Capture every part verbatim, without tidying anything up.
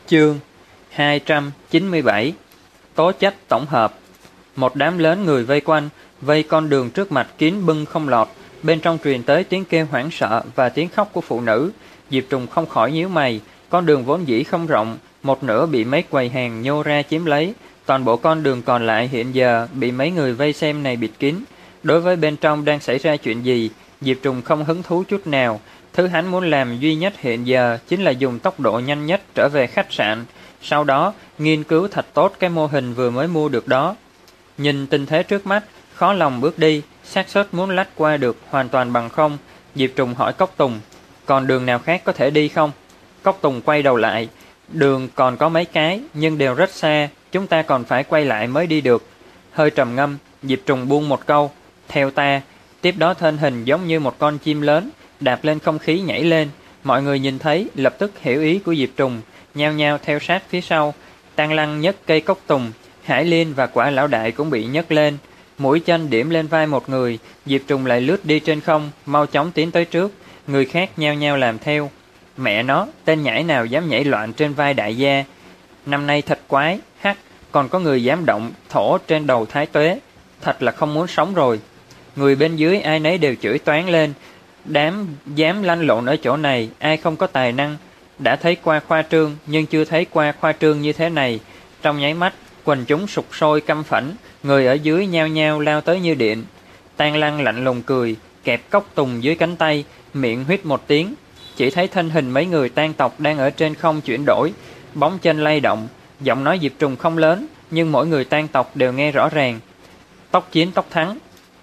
Chương hai trăm chín mươi bảy. Tố chất tổng hợp. Một đám lớn người vây quanh, vây con đường trước mặt kín bưng không lọt, bên trong truyền tới tiếng kêu hoảng sợ và tiếng khóc của phụ nữ. Diệp Trùng không khỏi nhíu mày, con đường vốn dĩ không rộng, một nửa bị mấy quầy hàng nhô ra chiếm lấy, toàn bộ con đường còn lại hiện giờ bị mấy người vây xem này bịt kín. Đối với bên trong đang xảy ra chuyện gì, Diệp Trùng không hứng thú chút nào. Thứ hắn muốn làm duy nhất hiện giờ chính là dùng tốc độ nhanh nhất trở về khách sạn, sau đó nghiên cứu thật tốt cái mô hình vừa mới mua được đó. Nhìn tình thế trước mắt, khó lòng bước đi, xác suất muốn lách qua được hoàn toàn bằng không. Diệp Trùng hỏi Cốc Tùng, còn đường nào khác có thể đi không? Cốc Tùng quay đầu lại, đường còn có mấy cái nhưng đều rất xa, chúng ta còn phải quay lại mới đi được. Hơi trầm ngâm, Diệp Trùng buông một câu, theo ta. Tiếp đó thân hình giống như một con chim lớn, đạp lên không khí nhảy lên. Mọi người nhìn thấy lập tức hiểu ý của Diệp Trùng, nhao nhao theo sát phía sau. Tăng Lăng nhấc cây Cốc Tùng, Hải Liên và Quả Lão Đại cũng bị nhấc lên. Mũi chân điểm lên vai một người, Diệp Trùng lại lướt đi trên không, mau chóng tiến tới trước. Người khác nhao nhao làm theo. Mẹ nó, tên nhảy nào dám nhảy loạn trên vai đại gia? Năm nay thật quái, hắc, còn có người dám động thổ trên đầu Thái Tuế. Thật là không muốn sống rồi. Người bên dưới ai nấy đều chửi toán lên. Đám dám lăn lộn ở chỗ này, ai không có tài năng. Đã thấy qua khoa trương, nhưng chưa thấy qua khoa trương như thế này. Trong nháy mắt, quần chúng sục sôi căm phẫn, người ở dưới nhao nhao lao tới như điện. Tang Lăng lạnh lùng cười, kẹp Cốc Tùng dưới cánh tay, miệng huýt một tiếng. Chỉ thấy thân hình mấy người Tang tộc đang ở trên không chuyển đổi, bóng chân lay động. Giọng nói Diệp Trùng không lớn, nhưng mỗi người Tang tộc đều nghe rõ ràng. Tốc chiến tốc thắng.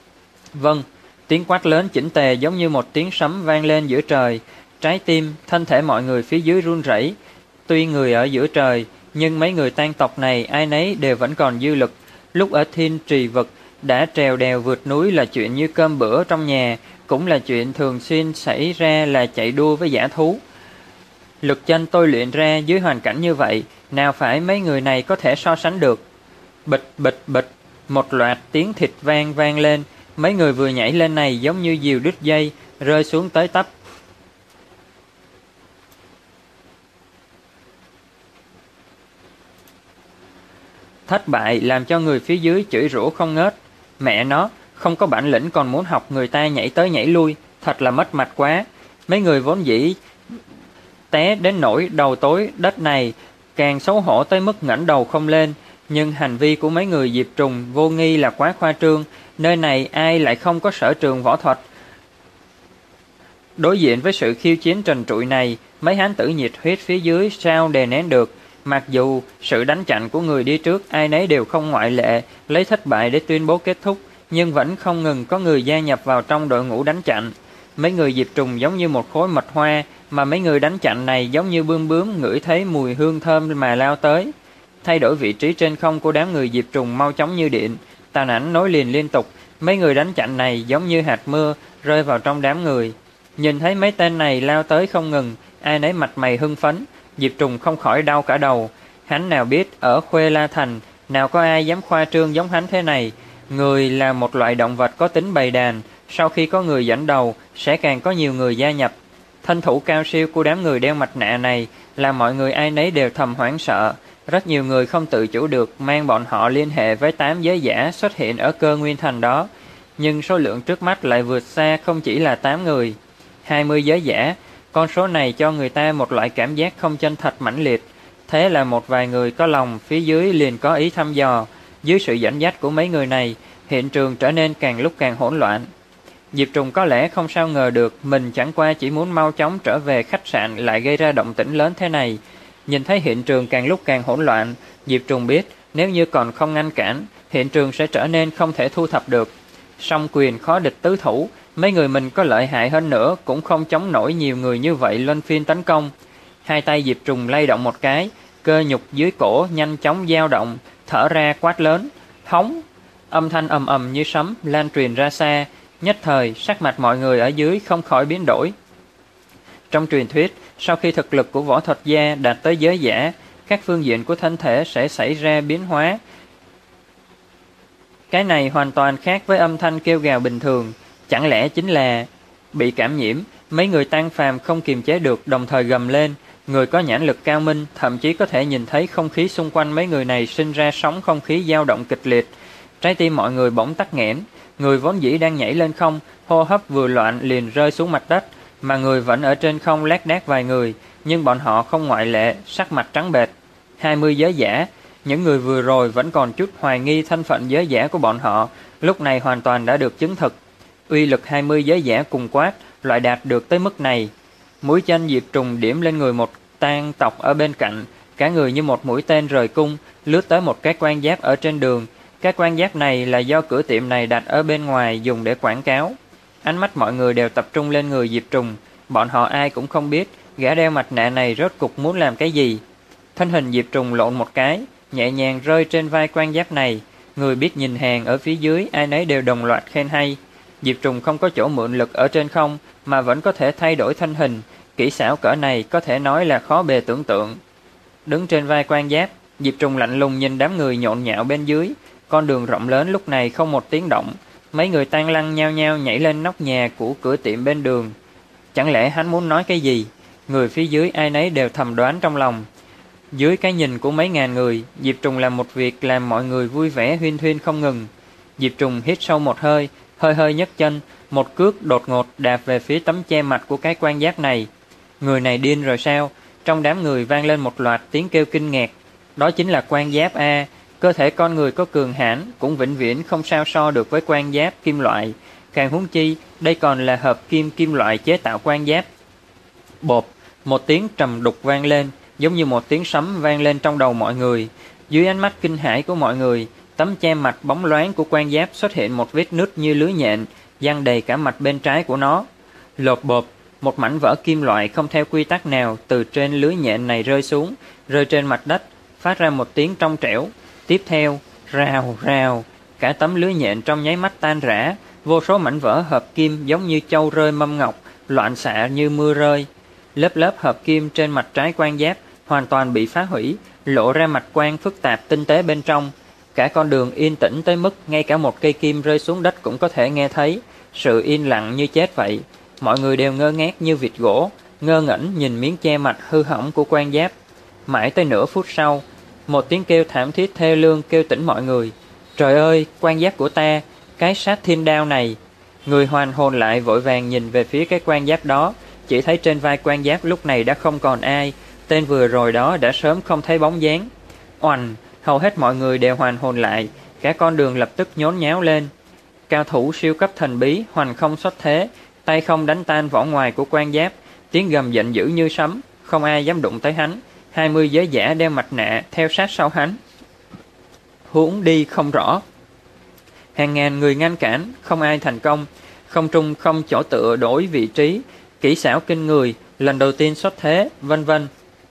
Vâng, tiếng quát lớn chỉnh tề giống như một tiếng sấm vang lên giữa trời. Trái tim, thân thể mọi người phía dưới run rẩy. Tuy người ở giữa trời, nhưng mấy người Tang tộc này ai nấy đều vẫn còn dư lực. Lúc ở Thiên Trì Vực, đã trèo đèo vượt núi là chuyện như cơm bữa trong nhà, cũng là chuyện thường xuyên xảy ra là chạy đua với dã thú. Lực chân tôi luyện ra dưới hoàn cảnh như vậy, nào phải mấy người này có thể so sánh được. Bịch bịch bịch, một loạt tiếng thịt vang vang lên. Mấy người vừa nhảy lên này giống như diều đứt dây, rơi xuống tới tấp. Thất bại làm cho người phía dưới chửi rủa không ngớt. Mẹ nó, không có bản lĩnh còn muốn học người ta nhảy tới nhảy lui, thật là mất mặt quá. Mấy người vốn dĩ té đến nỗi đầu tối đất này, càng xấu hổ tới mức ngẩng đầu không lên. Nhưng hành vi của mấy người Diệp Trùng vô nghi là quá khoa trương. Nơi này ai lại không có sở trường võ thuật? Đối diện với sự khiêu chiến trần trụi này, mấy hán tử nhiệt huyết phía dưới sao đè nén được. Mặc dù sự đánh chặn của người đi trước ai nấy đều không ngoại lệ, lấy thất bại để tuyên bố kết thúc, nhưng vẫn không ngừng có người gia nhập vào trong đội ngũ đánh chặn. Mấy người Diệp Trùng giống như một khối mật hoa, mà mấy người đánh chặn này giống như bươm bướm ngửi thấy mùi hương thơm mà lao tới. Thay đổi vị trí trên không của đám người Diệp Trùng mau chóng như điện, tàn ảnh nối liền liên tục. Mấy người đánh chặn này giống như hạt mưa rơi vào trong đám người. Nhìn thấy mấy tên này lao tới không ngừng, ai nấy mặt mày hưng phấn. Diệp Trùng không khỏi đau cả đầu. Hắn nào biết ở Khuê La Thành nào có ai dám khoa trương giống hắn thế này. Người là một loại động vật có tính bầy đàn, sau khi có người dẫn đầu sẽ càng có nhiều người gia nhập. Thân thủ cao siêu của đám người đeo mặt nạ này làm mọi người ai nấy đều thầm hoảng sợ. Rất nhiều người không tự chủ được mang bọn họ liên hệ với tám giới giả xuất hiện ở Cơ Nguyên Thành đó. Nhưng số lượng trước mắt lại vượt xa không chỉ là tám người, hai mươi giới giả. Con số này cho người ta một loại cảm giác không chân thật mãnh liệt. Thế là một vài người có lòng phía dưới liền có ý thăm dò. Dưới sự dẫn dắt của mấy người này, hiện trường trở nên càng lúc càng hỗn loạn. Diệp Trùng có lẽ không sao ngờ được mình chẳng qua chỉ muốn mau chóng trở về khách sạn lại gây ra động tĩnh lớn thế này. Nhìn thấy hiện trường càng lúc càng hỗn loạn, Diệp Trùng biết nếu như còn không ngăn cản, hiện trường sẽ trở nên không thể thu thập được. Song quyền khó địch tứ thủ, mấy người mình có lợi hại hơn nữa cũng không chống nổi nhiều người như vậy luân phiên tấn công. Hai tay Diệp Trùng lay động một cái, cơ nhục dưới cổ nhanh chóng dao động, thở ra quát lớn, hống. Âm thanh ầm ầm như sấm lan truyền ra xa, nhất thời sắc mặt mọi người ở dưới không khỏi biến đổi. Trong truyền thuyết, sau khi thực lực của võ thuật gia đạt tới giới giả, các phương diện của thân thể sẽ xảy ra biến hóa. Cái này hoàn toàn khác với âm thanh kêu gào bình thường. Chẳng lẽ chính là bị cảm nhiễm? Mấy người Tang Phàm không kiềm chế được đồng thời gầm lên. Người có nhãn lực cao minh thậm chí có thể nhìn thấy không khí xung quanh mấy người này sinh ra sóng không khí dao động kịch liệt. Trái tim mọi người bỗng tắc nghẽn, người vốn dĩ đang nhảy lên không, hô hấp vừa loạn liền rơi xuống mặt đất, mà người vẫn ở trên không lác đác vài người, nhưng bọn họ không ngoại lệ, sắc mặt trắng bệch. Hai mươi giới giả, những người vừa rồi vẫn còn chút hoài nghi thân phận giới giả của bọn họ, lúc này hoàn toàn đã được chứng thực. Uy lực hai mươi giới giả cùng quát, loại đạt được tới mức này. Mũi chân Diệp Trùng điểm lên người một tang tộc ở bên cạnh, cả người như một mũi tên rời cung, lướt tới một cái quan giáp ở trên đường. Cái quan giáp này là do cửa tiệm này đặt ở bên ngoài dùng để quảng cáo. Ánh mắt mọi người đều tập trung lên người Diệp Trùng, bọn họ ai cũng không biết gã đeo mặt nạ này rốt cục muốn làm cái gì. Thân hình Diệp Trùng lộn một cái, nhẹ nhàng rơi trên vai quan giáp này, người biết nhìn hàng ở phía dưới ai nấy đều đồng loạt khen hay. Diệp Trùng không có chỗ mượn lực ở trên không mà vẫn có thể thay đổi thân hình, kỹ xảo cỡ này có thể nói là khó bề tưởng tượng. Đứng trên vai quan giáp, Diệp Trùng lạnh lùng nhìn đám người nhộn nhạo bên dưới, con đường rộng lớn lúc này không một tiếng động, mấy người tan lăn nhao nhao nhảy lên nóc nhà của cửa tiệm bên đường. Chẳng lẽ hắn muốn nói cái gì? Người phía dưới ai nấy đều thầm đoán trong lòng. Dưới cái nhìn của mấy ngàn người, Diệp Trùng làm một việc làm mọi người vui vẻ huyên thuyên không ngừng. Diệp Trùng hít sâu một hơi, hơi hơi nhấc chân, một cước đột ngột đạp về phía tấm che mặt của cái quan giáp này. Người này điên rồi sao? Trong đám người vang lên một loạt tiếng kêu kinh ngạc. Đó chính là quan giáp a, cơ thể con người có cường hãn cũng vĩnh viễn không sao so được với quan giáp kim loại, càng huống chi đây còn là hợp kim kim loại chế tạo quan giáp. Bột, một tiếng trầm đục vang lên, giống như một tiếng sấm vang lên trong đầu mọi người. Dưới ánh mắt kinh hãi của mọi người, tấm che mặt bóng loáng của quan giáp xuất hiện một vết nứt như lưới nhện, giăng đầy cả mặt bên trái của nó. Lột bột, một mảnh vỡ kim loại không theo quy tắc nào từ trên lưới nhện này rơi xuống, rơi trên mặt đất, phát ra một tiếng trong trẻo. Tiếp theo, rào rào, cả tấm lưới nhện trong nháy mắt tan rã, vô số mảnh vỡ hợp kim giống như châu rơi mâm ngọc, loạn xạ như mưa rơi. Lớp lớp hợp kim trên mặt trái quan giáp hoàn toàn bị phá hủy, lộ ra mặt quan phức tạp tinh tế bên trong. Cả con đường yên tĩnh tới mức ngay cả một cây kim rơi xuống đất cũng có thể nghe thấy, sự yên lặng như chết vậy. Mọi người đều ngơ ngác như vịt gỗ, ngơ ngẩn nhìn miếng che mặt hư hỏng của quan giáp. Mãi tới nửa phút sau, một tiếng kêu thảm thiết thê lương kêu tỉnh mọi người. Trời ơi, quan giáp của ta, cái sát thiên đao này! Người hoàn hồn lại vội vàng nhìn về phía cái quan giáp đó, chỉ thấy trên vai quan giáp lúc này đã không còn ai, tên vừa rồi đó đã sớm không thấy bóng dáng. Oành, hầu hết mọi người đều hoàn hồn lại, cả con đường lập tức nhốn nháo lên. Cao thủ siêu cấp thần bí hoành không xuất thế, tay không đánh tan vỏ ngoài của quan giáp, tiếng gầm giận dữ như sấm, không ai dám đụng tới hắn. Hai mươi giới giả đeo mặt nạ theo sát sau hắn, hướng đi không rõ. Hàng ngàn người ngăn cản, không ai thành công. Không trung không chỗ tựa đổi vị trí, kỹ xảo kinh người, lần đầu tiên xuất thế, vân vân.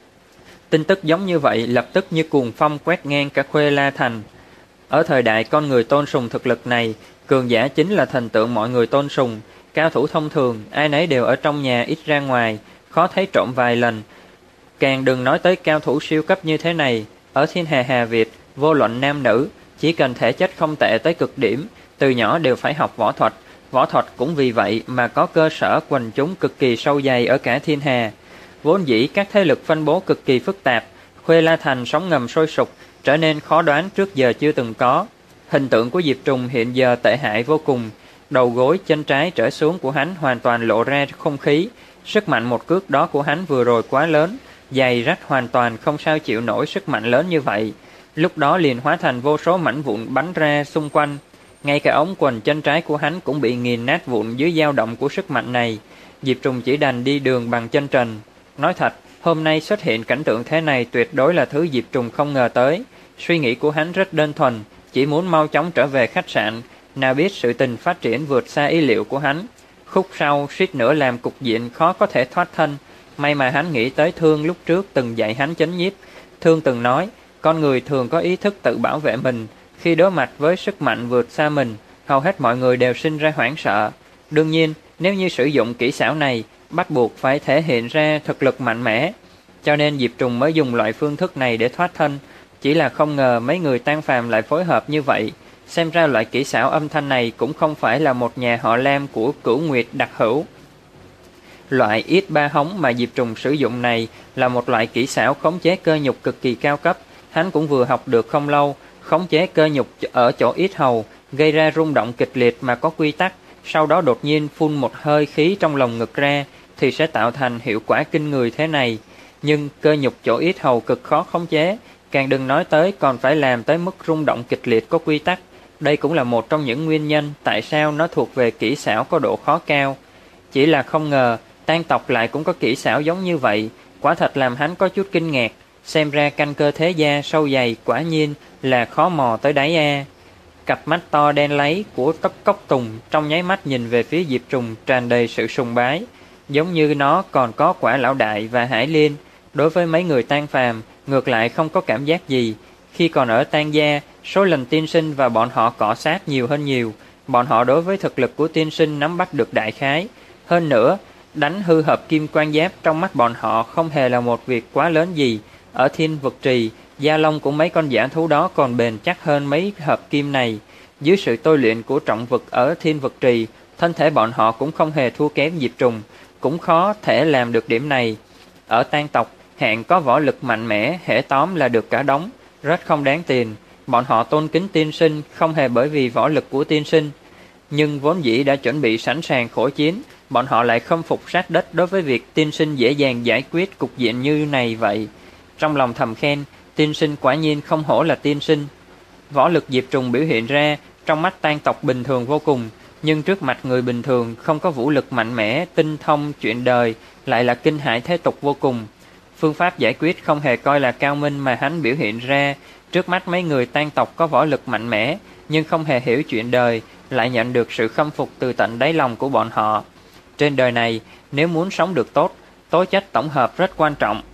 Tin tức giống như vậy lập tức như cuồng phong quét ngang cả Khuê La Thành. Ở thời đại con người tôn sùng thực lực này, cường giả chính là thần tượng mọi người tôn sùng. Cao thủ thông thường, ai nấy đều ở trong nhà ít ra ngoài, khó thấy trộm vài lần. Càng đừng nói tới cao thủ siêu cấp như thế này. Ở thiên hà Hà Việt, vô luận nam nữ, chỉ cần thể chất không tệ tới cực điểm, từ nhỏ đều phải học võ thuật. Võ thuật cũng vì vậy mà có cơ sở quần chúng cực kỳ sâu dày ở cả thiên hà. Vốn dĩ các thế lực phân bố cực kỳ phức tạp, Khuê La Thành sóng ngầm sôi sục, trở nên khó đoán trước giờ chưa từng có. Hình tượng của Diệp Trùng hiện giờ tệ hại vô cùng, đầu gối chân trái trở xuống của hắn hoàn toàn lộ ra không khí. Sức mạnh một cước đó của hắn vừa rồi quá lớn, giày rách hoàn toàn không sao chịu nổi sức mạnh lớn như vậy. Lúc đó liền hóa thành vô số mảnh vụn bắn ra xung quanh. Ngay cả ống quần chân trái của hắn cũng bị nghiền nát vụn dưới dao động của sức mạnh này. Diệp Trùng chỉ đành đi đường bằng chân trần. Nói thật, hôm nay xuất hiện cảnh tượng thế này tuyệt đối là thứ Diệp Trùng không ngờ tới. Suy nghĩ của hắn rất đơn thuần, chỉ muốn mau chóng trở về khách sạn. Nào biết sự tình phát triển vượt xa ý liệu của hắn. Khúc sau suýt nữa làm cục diện khó có thể thoát thân. May mà hắn nghĩ tới Thương lúc trước từng dạy hắn chấn nhiếp. Thương từng nói, con người thường có ý thức tự bảo vệ mình. Khi đối mặt với sức mạnh vượt xa mình, hầu hết mọi người đều sinh ra hoảng sợ. Đương nhiên, nếu như sử dụng kỹ xảo này, bắt buộc phải thể hiện ra thực lực mạnh mẽ. Cho nên Diệp Trùng mới dùng loại phương thức này để thoát thân. Chỉ là không ngờ mấy người tan phàm lại phối hợp như vậy. Xem ra loại kỹ xảo âm thanh này cũng không phải là một nhà họ Lam của Cửu Nguyệt đặc hữu. Loại yết ba hống mà Diệp Trùng sử dụng này là một loại kỹ xảo khống chế cơ nhục cực kỳ cao cấp. Hắn cũng vừa học được không lâu, khống chế cơ nhục ở chỗ yết hầu, gây ra rung động kịch liệt mà có quy tắc, sau đó đột nhiên phun một hơi khí trong lồng ngực ra, thì sẽ tạo thành hiệu quả kinh người thế này. Nhưng cơ nhục chỗ yết hầu cực khó khống chế, càng đừng nói tới còn phải làm tới mức rung động kịch liệt có quy tắc. Đây cũng là một trong những nguyên nhân tại sao nó thuộc về kỹ xảo có độ khó cao. Chỉ là không ngờ, Tang tộc lại cũng có kỹ xảo giống như vậy, quả thật làm hắn có chút kinh ngạc. Xem ra canh cơ thế gia sâu dày quả nhiên là khó mò tới đáy a. Cặp mắt to đen láy của Tất Cốc Tùng trong nháy mắt nhìn về phía Diệp Trùng tràn đầy sự sùng bái, giống như nó còn có Quả Lão Đại và Hải Liên. Đối với mấy người Tang phàm, ngược lại không có cảm giác gì. Khi còn ở Tang gia, số lần tiên sinh và bọn họ cọ sát nhiều hơn nhiều. Bọn họ đối với thực lực của tiên sinh nắm bắt được đại khái. Hơn nữa, đánh hư hợp kim quan giáp trong mắt bọn họ không hề là một việc quá lớn gì. Ở Thiên Vực Trì, da lông của mấy con dã thú đó còn bền chắc hơn mấy hợp kim này. Dưới sự tôi luyện của trọng vực ở Thiên Vực Trì, thân thể bọn họ cũng không hề thua kém Diệp Trùng, cũng khó thể làm được điểm này. Ở Tang tộc, hạng có võ lực mạnh mẽ, hễ tóm là được cả đống, rất không đáng tiền. Bọn họ tôn kính tiên sinh không hề bởi vì võ lực của tiên sinh, nhưng vốn dĩ đã chuẩn bị sẵn sàng khổ chiến, bọn họ lại không phục sát đất đối với việc tiên sinh dễ dàng giải quyết cục diện như này vậy. Trong lòng thầm khen, tiên sinh quả nhiên không hổ là tiên sinh. Võ lực Diệp Trùng biểu hiện ra trong mắt Tang tộc bình thường vô cùng, nhưng trước mặt người bình thường không có vũ lực mạnh mẽ, tinh thông chuyện đời lại là kinh hãi thế tục vô cùng. Phương pháp giải quyết không hề coi là cao minh mà hắn biểu hiện ra trước mắt mấy người Tang tộc có võ lực mạnh mẽ nhưng không hề hiểu chuyện đời, lại nhận được sự khâm phục từ tận đáy lòng của bọn họ. Trên đời này, nếu muốn sống được tốt, tố chất tổng hợp rất quan trọng.